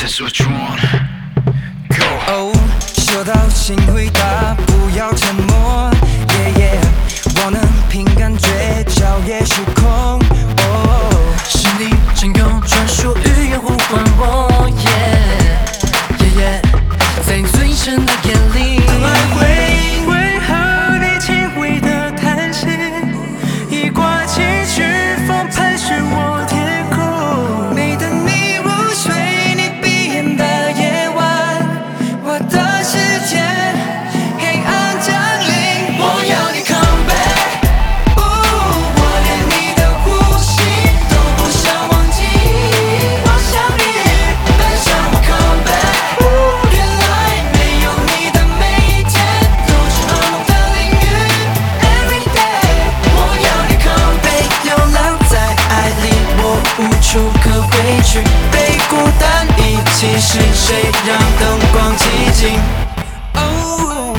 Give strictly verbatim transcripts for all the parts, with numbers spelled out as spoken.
That's what you want. Go. 哦，说到请回答，不要沉默。Yeah yeah， 我能凭感觉超越时空。哦， 是你真空专属语言呼唤我。Yeah yeah yeah， 在最深的夜里， 当爱会为何你轻微的叹息，一挂起飓风盘旋我天空。每当你入睡，你闭眼的夜晚，我的世界黑暗降临。我要你 come back， 哦，我连你的呼吸都不想忘记。我想你，但想我 come back， 哦，原来没有你的每一天都是噩梦的领域。Every day， 我要你 come back， 流浪在爱里，我无处可回去。被孤单遗弃，是谁让灯光寂静？哦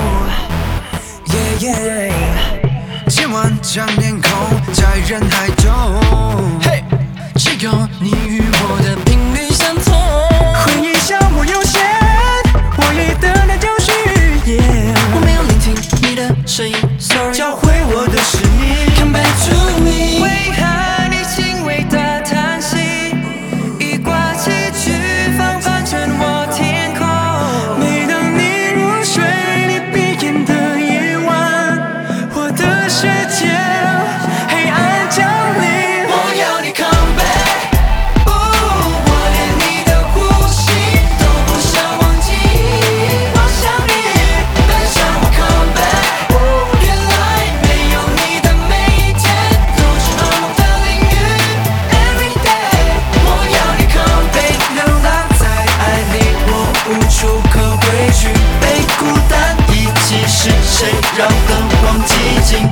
，yeah yeah， 千万张脸孔在人海中。 嘿，只有你与我的频率相同。 回忆消磨有限，我也得到教训。Yeah， 我没有聆听你的声音 ，Sorry。 教会我的是你。 Come back to me。 为何你轻微的叹息，一刮起飓风翻成我天空。每当你入睡，你闭眼的夜晚，我的世界黑暗降临。我要你 come back， 哦，我连你的呼吸都不想忘记。我想你，但想我 come back， 哦，原来没有你的每一天都是噩梦的领域。Every day， 我要你 come back， 流浪在爱里，我无处可回去。被孤单遗弃，是谁让灯光寂静？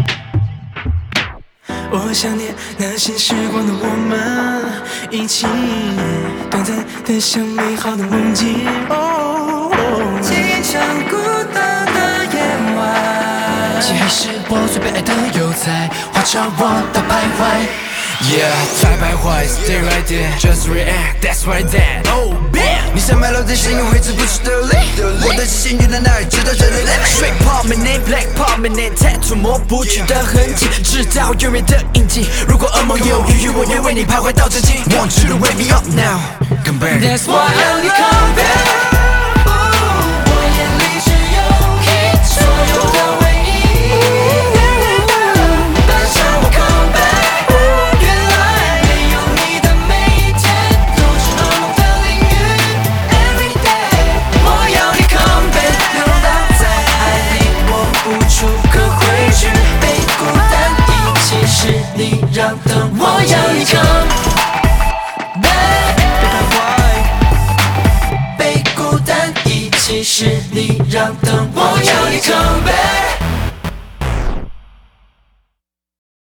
我想念那些时光的我们，一起短暂的像美好的梦境。哦，几场孤单的夜晚， 漆黑是我最被爱的邮菜，画着我的徘徊。 Yeah， 太徘徊 ，Stay right there，Just react，That's right there。Oh bam， 你像麦落在深渊挥之不去的力，我的极限越在哪里？直到这里。Straight permanent，Black permanent，Tattoo 抹不去的痕迹，直到永远的印记。如果噩梦有余裕，我愿为你徘徊到至今。Want you to wake me up now，Come back。 That's why I only come back。我眼里只有你，所有的回忆。但想我 come back， 原来没有你的每一天都是噩梦的领域。Every day， 我要你 come back， 流浪在爱里，我无处可回去。被孤单遗弃，是你让灯光寂静。我要你 come back， 别徘徊。被孤单遗弃，是你让灯光寂静。我要你 come back。